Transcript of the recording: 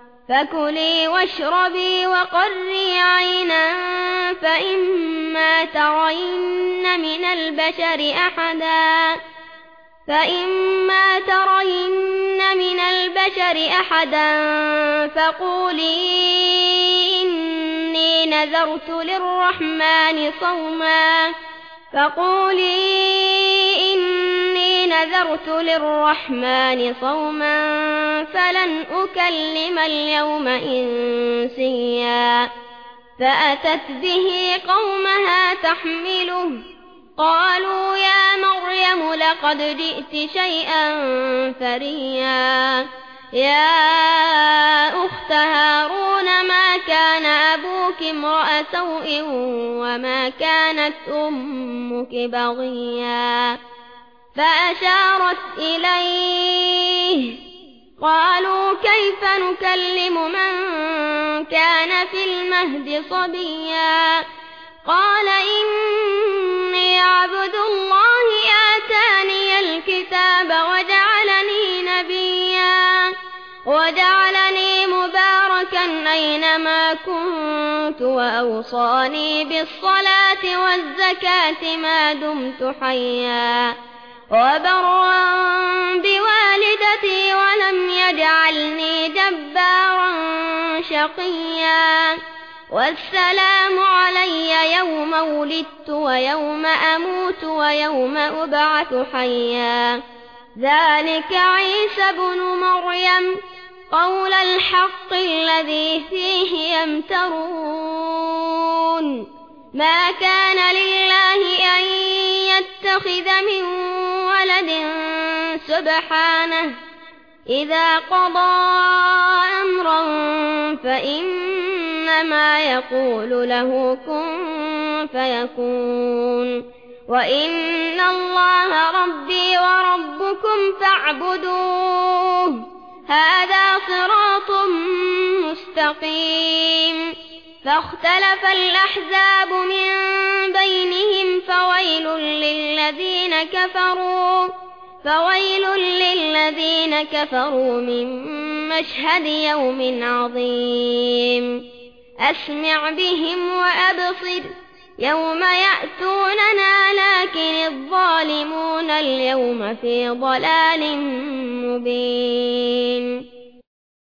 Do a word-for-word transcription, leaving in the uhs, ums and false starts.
فكلي واشربي وقري عينا فإما ترين من البشر أحدا فإما ترين من البشر أحدا فقولي إني نذرت للرحمن صوما فقولي إني نذرت للرحمن صوما فلن أكلم اليوم إنسيا فأتت به قومها تحمله قالوا يا مريم لقد جئت شيئا فريا يا أخت هارون ما كان أبوك امرأ سوء وما كانت أمك بغيا فأشارت إليه قالوا كيف نكلم من كان في المهد صبيا قال إني عبد الله آتاني الكتاب وجعلني نبيا وجعلني مباركا أينما كنت وأوصاني بالصلاة والزكاة ما دمت حيا وبرا بوالدتي ولم يجعلني جبارا شقيا والسلام علي يوم ولدت ويوم أموت ويوم أبعث حيا ذلك عيسى بن مريم قول الحق الذي فيه يمترون ما كان لله أن يتخذ من ولد سبحانه إذا قضى أمرا فإنما يقول له كن فيكون وإن الله ربي وربكم فاعبدوه هذا صراط مستقيم فاختلف الأحزاب من بينهم فويل للذين كفروا فويل للذين كفروا من مشهد يوم عظيم أسمع بهم وأبصر يوم يأتوننا لكن الظالمون اليوم في ضلال مبين.